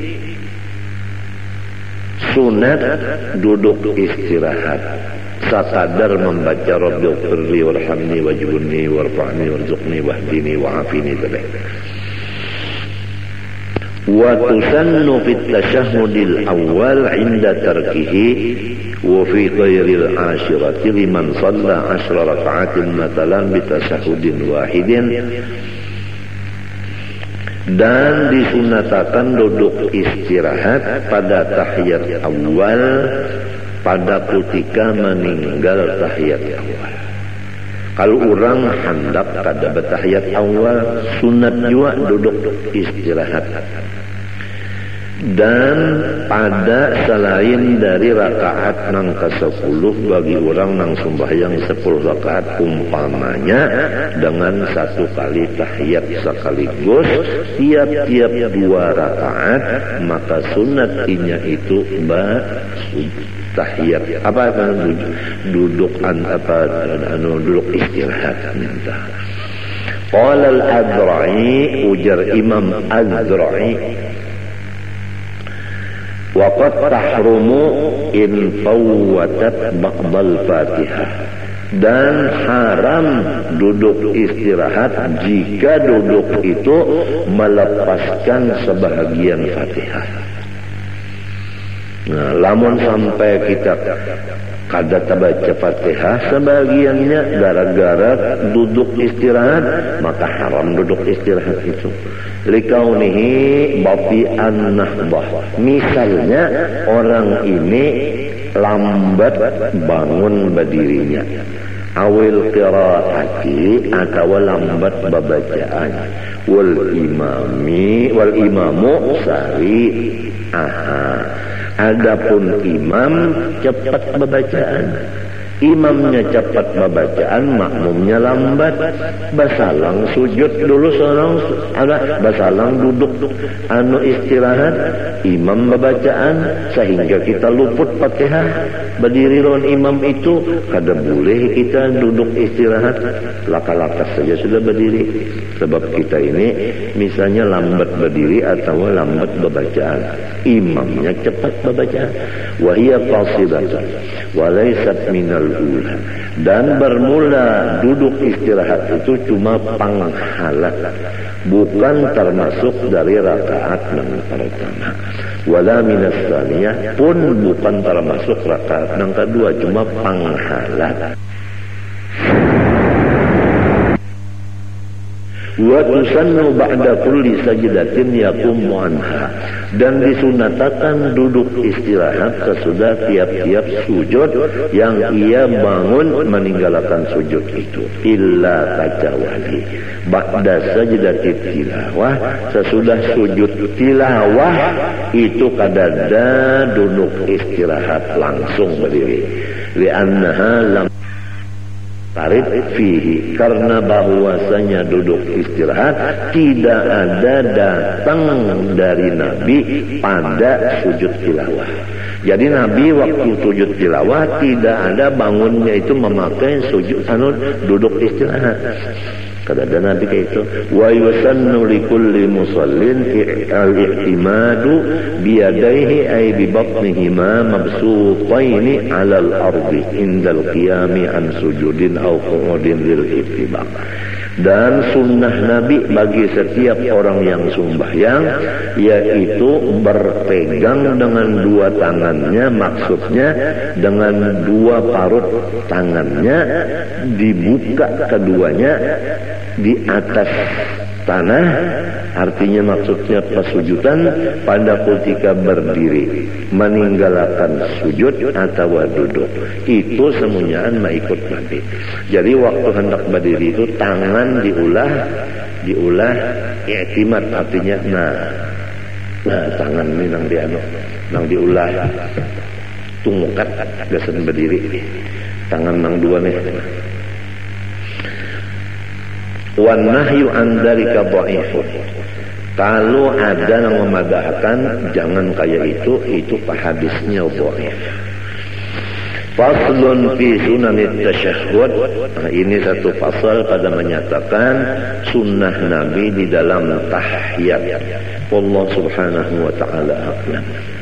A: sunat duduk istirahat sekadar membaca Rabbil firli warhamni wajburni warfa'ni warzuqni wahdini wa'afini tadi. Wa tusannu fit tasyahhudil awwal 'inda tarkihi wa fi ghairil ashirati liman shalla 10 raka'atin matalan bi tasyahhudin wahidin, dan disunatakan duduk istirahat pada tahiyat awal pada ketika meninggal tahiyat awal. Kalau orang hendak kada bertahiyat awal, sunat juga duduk istirahat. Dan pada selain dari rakaat nang ke-10 bagi orang nang sembahyang 10 rakaat umpamanya dengan satu kali tahiyat sekaligus tiap-tiap 2 rakaat, maka sunatnya itu tahiyat duduk duduk istirahat minta. Qala al-Adra'i, ujar Imam Adra'i, waqad tahrumu in fawwatat ba'dal Fatihah, dan haram duduk istirahat jika duduk itu melepaskan sebahagian Fatihah. Nah, lamun sampai kita kada baca Fatihah sebagiannya gara-gara duduk istirahat, maka haram duduk istirahat itu. Likaunihi bati'an nahbah, misalnya orang ini lambat bangun berdirinya, awil qiraati atau lambat babacaan, wal imamu sari. Adapun imam cepat babacaan, Imamnya cepat bacaan, makmumnya lambat. Basalang sujud dulu seorang, basalang duduk istirahat, imam bacaan sehingga kita luput Fatihah. Berdiri lawan imam itu kada boleh kita duduk istirahat, laka-lakas saja sudah berdiri. Sebab kita ini misalnya lambat berdiri atau lambat bacaan, imamnya cepat bacaan. Wa hiya qasidatun wa laysat minal ula. Dan bermula duduk istirahat itu cuma panghalat, bukan termasuk dari rakaat yang pertama. Wala minas tsaniyah, pun bukan termasuk rakaat yang kedua, cuma panghalat. Wa tusannu ba'da kulli sajdatin yaqumu anha, dan disunatakan duduk istirahat sesudah tiap-tiap sujud yang ia bangun meninggalkan sujud itu. Illa kecuali ba'da sajdatit tilawah, sesudah sujud tilawah itu kadada duduk istirahat langsung berdiri. Li'annaha lam tarid fihi, karena bahwasanya duduk istirahat tidak ada datang dari Nabi pada sujud tilawah. Jadi Nabi waktu sujud tilawah tidak ada bangunnya itu memakai sujud duduk istirahat. Kada ada Nabi kayak itu. Wa yusannu likulli musallin al-i'timadu biyadaihi ay bi batnihima mabsutaini 'ala al-ardi indal qiyami an sujudin aw qu'udin lil ittibaq. Dan sunnah Nabi bagi setiap orang yang sembahyang yaitu berpegang dengan dua tangannya, maksudnya dengan dua parut tangannya dibuka keduanya di atas tanah, artinya maksudnya pesujudan pada ketika berdiri, meninggalkan sujud atau duduk. Itu semuanya ikut Nabi. Jadi waktu hendak berdiri itu tangan diulah i'timad, artinya nah tangan ini nang diulah tungkat gasan berdiri, tangan nang dua nih. Wan nahyu an dzalika dhaifun. Kalau ada yang memadahkan jangan kayak itu hadisnya dhaif. Faslun fi sunanit tasyahhud. Nah, ini satu pasal pada menyatakan sunnah Nabi di dalam tahiyat. Allah Subhanahu wa taala a'lam.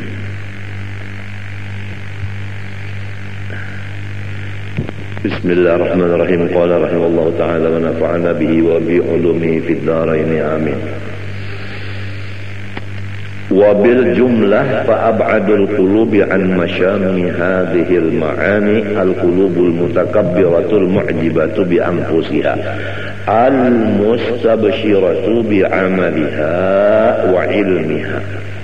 A: Bismillahirrahmanirrahim. Qala rahimahullahu ta'ala wa nafa'ana bihi wa bi ulumihi fid dharain amin. Wa bil jumlah fa ab'adul qulubi an masyami hadhihi al ma'ani al qulubul mutakabbiratul mu'jibatu bi anfusiha al mustabshiratu bi 'amaliha wa ilmiha.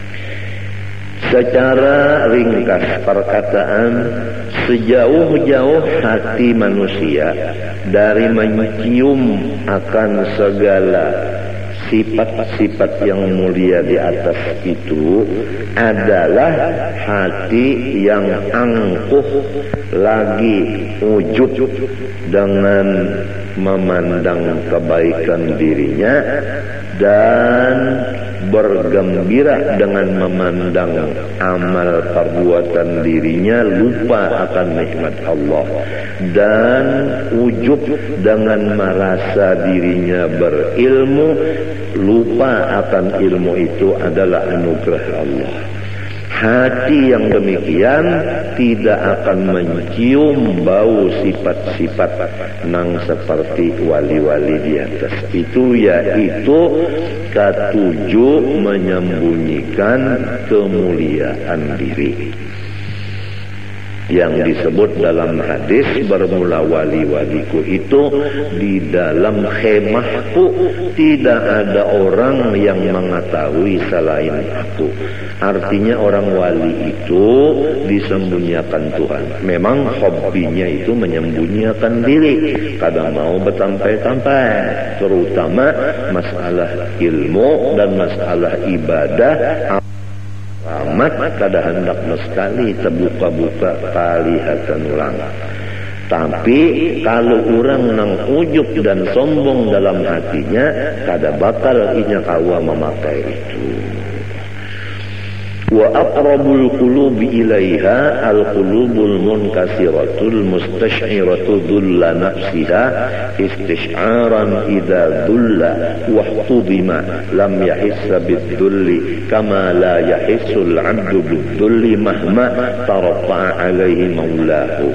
A: Secara ringkas perkataan, sejauh-jauh hati manusia dari mencium akan segala sifat-sifat yang mulia di atas itu adalah hati yang angkuh lagi ujub dengan memandang kebaikan dirinya dan bergembira dengan memandang amal perbuatan dirinya, lupa akan nikmat Allah, dan ujub dengan merasa dirinya berilmu, lupa akan ilmu itu adalah anugerah Allah. Hati yang demikian tidak akan mencium bau sifat-sifat nang seperti wali-wali di atas itu, yaitu ketujuh menyembunyikan kemuliaan diri yang disebut dalam hadis, bermula wali-waliku itu di dalam khemahku tidak ada orang yang mengetahui selain aku. Artinya orang wali itu disembunyikan Tuhan. Memang hobinya itu menyembunyikan diri, kadang mau bertampai-tampai, terutama masalah ilmu dan masalah ibadah amat kada hendak sekali terbuka-buka kalihatan ulang. Tapi kalau orang nang ujub dan sombong dalam hatinya, kada bakal inya kawa memakai itu. Wa aqrabul qulubi ilaiha al-qulubul munkasiratul mustash'iratu dhulla nafsiha istish'aran idza dhulla wa tudima lam yahissa bid-dhulli kama la yahissul 'abdu bid-dhulli mahma tarfa'a 'alaihi maulahu.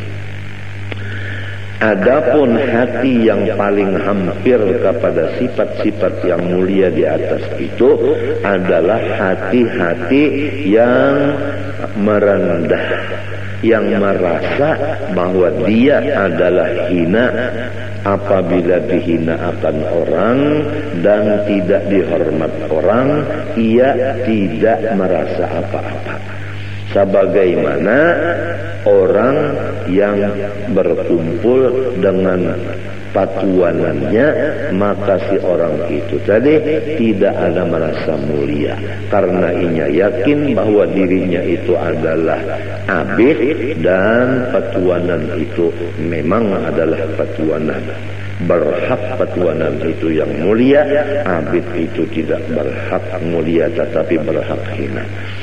A: Adapun hati yang paling hampir kepada sifat-sifat yang mulia di atas itu adalah hati-hati yang merendah, yang merasa bahwa dia adalah hina apabila dihina akan orang dan tidak dihormat orang, ia tidak merasa apa-apa. Sebagaimana orang yang berkumpul dengan patuanannya, maka si orang itu tadi tidak ada merasa mulia karena inya yakin bahwa dirinya itu adalah abid dan patuanan itu memang adalah patuanan berhak. Patuanan itu yang mulia, abid itu tidak berhak mulia tetapi berhak hina.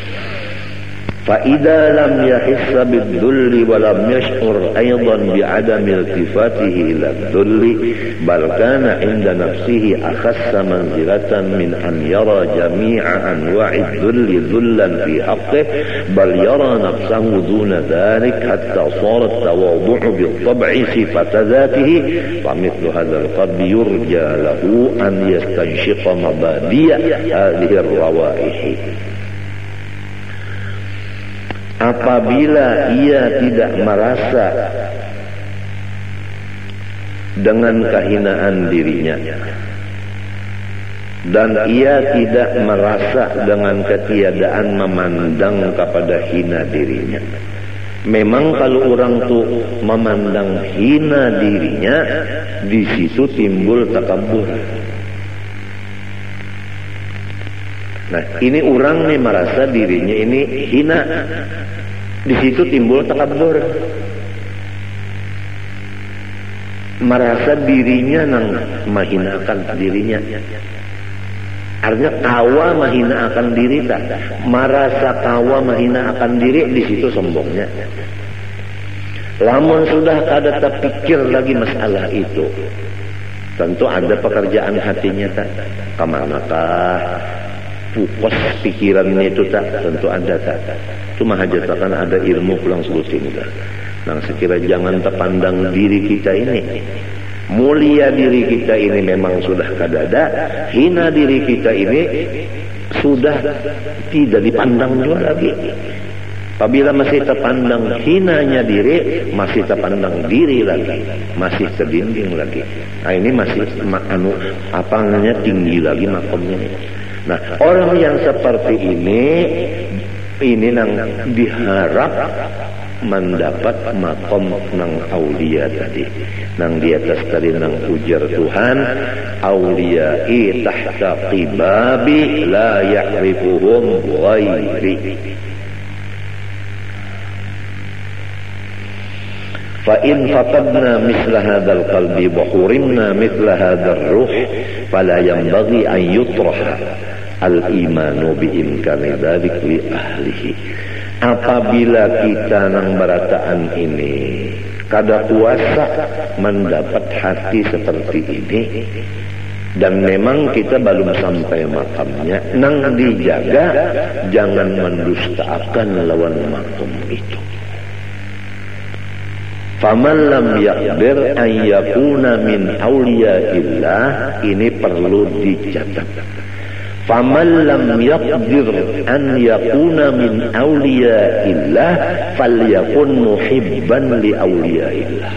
A: فإذا لم يحس بالذل ولم يشعر أيضا بعدم التفاته إلى الذل بل كان عند نفسه أخس منزلة من أن يرى جميع أنواع الذل ذلا في حقه بل يرى نفسه دون ذلك حتى صار التواضع بالطبع صفة ذاته فمثل هذا القلب يرجى له أن يستنشق مبادئ هذه الروائح. Apabila ia tidak merasa dengan kehinaan dirinya dan ia tidak merasa dengan ketiadaan memandang kepada hina dirinya. Memang kalau orang tuh memandang hina dirinya, di situ timbul takabur. Nah, ini orang nih merasa dirinya ini hina. Di situ timbul takabur. Merasa dirinya nang mahinakan dirinya. Artinya kawa mahina akan diri tak. Merasa kawa mahina akan diri, di situ sombongnya. Lamun sudah kada terpikir lagi masalah itu, tentu ada pekerjaan hatinya tak. Kemanakah pukos pikirannya itu tak, tentu ada tak. Cuma hajatakan ada ilmu pulang selusin tak. Nah, sekira jangan terpandang diri kita ini. Mulia diri kita ini memang sudah kadada, hina diri kita ini sudah tidak dipandang juga lagi. Apabila masih terpandang hinanya diri, masih terpandang diri lagi, masih terdinding lagi. Nah, ini masih tinggi lagi makamnya. Nah, orang yang seperti ini nang diharap mendapat makom nang aulia tadi, nang di atas tadi nang ujar Tuhan, auliyai tahta qibabi la ya'rifuhum ghairi. فإن فقدنا مثل هذا القلب وحرمنا مثل هذا الروح فلا ينبغي أن يطرح الإيمان بإمكان ذلك لأهله. Apabila kita nang berataan ini kada kuasa mendapat hati seperti ini, dan memang kita belum sampai makamnya, nang dijaga jangan mendustakan lawan makam itu. Faman lam yaqdir an yakuna min awliyaillah, ini perlu dicatat. Faman lam yaqdir an yakuna min awliyaillah falyakun muhibban li awliyaillah.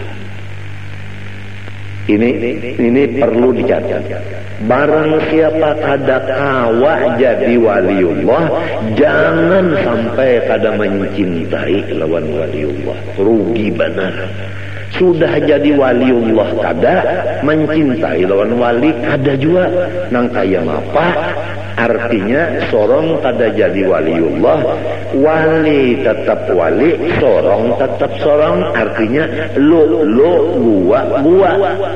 A: Ini perlu dicatat. Barang siapa kada kawa jadi waliullah, jangan sampai kada mencintai lawan waliullah. Rugi benar. sudah jadi waliullah kada mencintai lawan wali kada juga nang kaya apa artinya sorong kada jadi waliullah wali tetap wali sorong tetap sorong artinya lo gua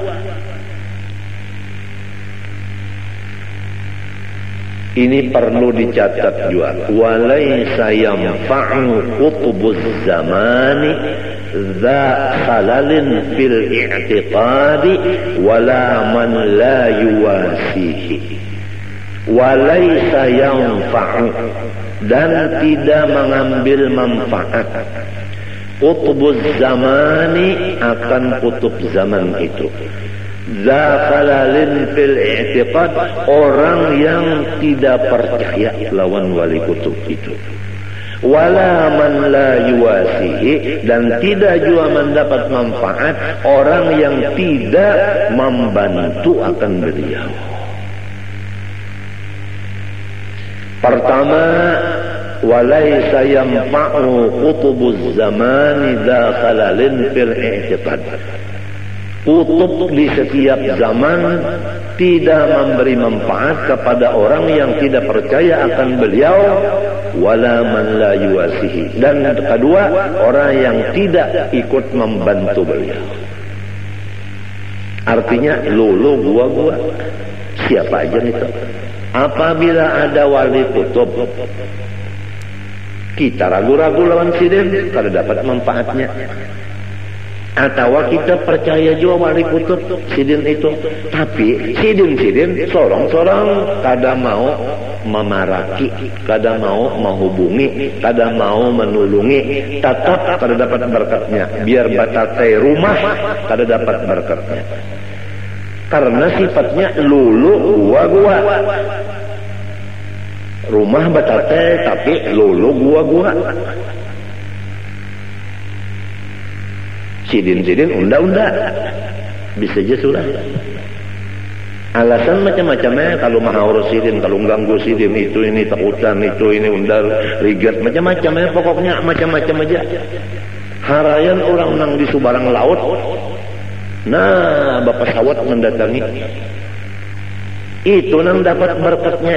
A: ini perlu dicatat juga walaysa yanfa'u qutbuz zamani dza khalalin fil i'tiqadi wala man la yuwasihi walaysa yanfa'u dan tidak mengambil manfaat qutbuz zamani akan kutub zaman itu Zafalalin fil i'tiqad orang yang tidak percaya lawan wali kutub itu. Wala man la yuwasihi dan tidak juga mendapat manfaat orang yang tidak membantu akan beliau. Pertama, walaysa yanfa'u qutubuz zamani zafalalin fil i'tiqad. Kutub di setiap zaman tidak memberi manfaat kepada orang yang tidak percaya akan beliau wala man la yuwasihi dan kedua orang yang tidak ikut membantu beliau. Artinya lulu gua siapa aja itu. Apabila ada wali kutub kita ragu-ragu lawan sidin kada dapat manfaatnya. Atau kita percaya juga wali kutub sidin itu, tapi sidin sorong-sorong kada mau memaraki, kada mau menghubungi, kada mau menulungi, tetap kada dapat berkatnya. Biar batatai rumah kada dapat berkatnya. Karena sifatnya lulu gua. Rumah batatai tapi lulu gua. Sidin unda bisa aja sudah. Alasan macam-macamnya kalau maha urus sidin, kalau ganggu sidin itu ini takutan itu ini undal rigat macam-macamnya pokoknya macam-macam aja. Harayan orang nang di subarang laut. Nah, bapak sawat mendatangi. Itu nang dapat berkatnya.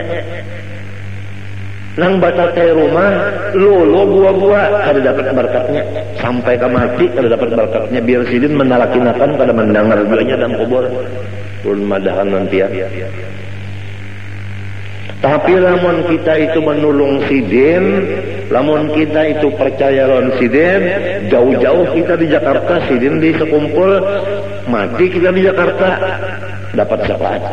A: Nang batatai rumah lolo gua kada dapat berkatnya sampai ke mati kada dapat berkatnya biar sidin menalakinakan kada mendengar duanya dalam kubur ulun madahan nanti ya. Tapi lamun kita itu menulung sidin, lamun kita itu percaya lawan sidin, jauh-jauh kita di Jakarta sidin di sekumpul mati kita di Jakarta dapat syafaat.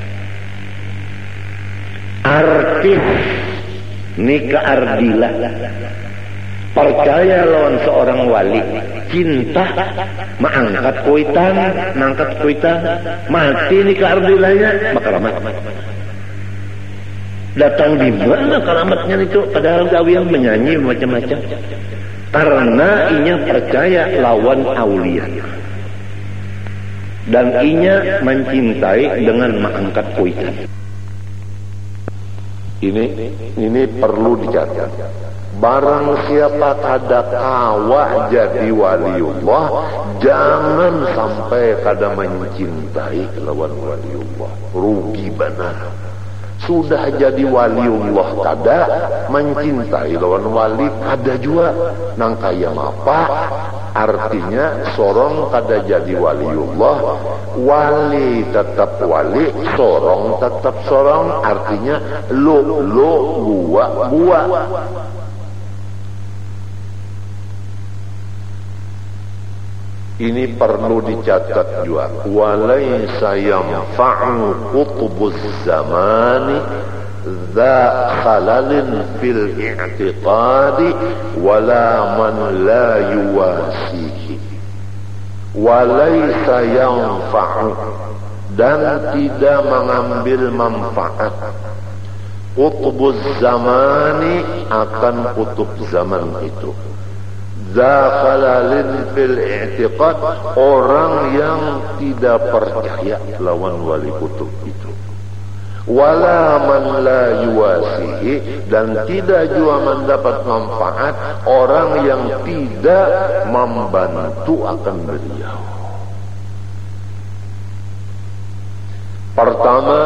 A: Artis nikah ardilah percaya lawan seorang wali cinta mangkat kuitan mati nikah ardilahnya makaramat datang di mana karamatnya itu padahal gawian menyanyi macam-macam karena inya percaya lawan aulia dan inya mencintai dengan mangkat kuitan. Ini perlu dicatat. Barang siapa kada kawa jadi waliullah, jangan sampai kada mencintai lawan waliullah. Rugi benar. Sudah jadi waliullah kada mencintai lawan wali kada juga. Nang kaya apa? Artinya sorong kada jadi waliullah, wali tetap wali, sorong tetap sorong, artinya lo gua. Ini perlu dicatat juga. Walaysa yanfa'u qutbuz zamani dza khalalin fil i'tiqadi wala man la yuwasihi. Walaysa yanfa'u dan tidak mengambil manfaat qutbuz zamani akan kutub zaman itu. Zakhalalin fil i'tiqad orang yang tidak percaya lawan wali kutub itu.
B: wala man la yuwasihi, dan tidak juga mendapat manfaat orang yang tidak membantu akan beliau. Pertama,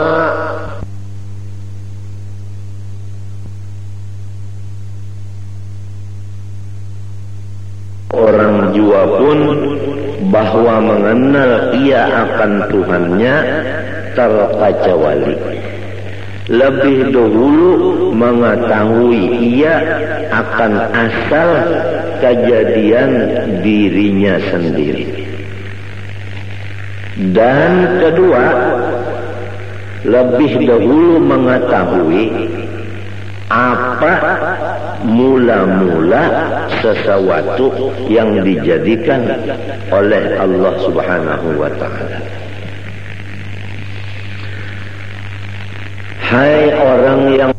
A: orang jua pun bahwa mengenal ia akan Tuhannya terkecuali. Lebih dahulu mengetahui ia akan asal kejadian dirinya sendiri. Dan kedua, lebih dahulu mengetahui apa mula-mula sesuatu yang dijadikan oleh Allah Subhanahu wa ta'ala. Hai orang yang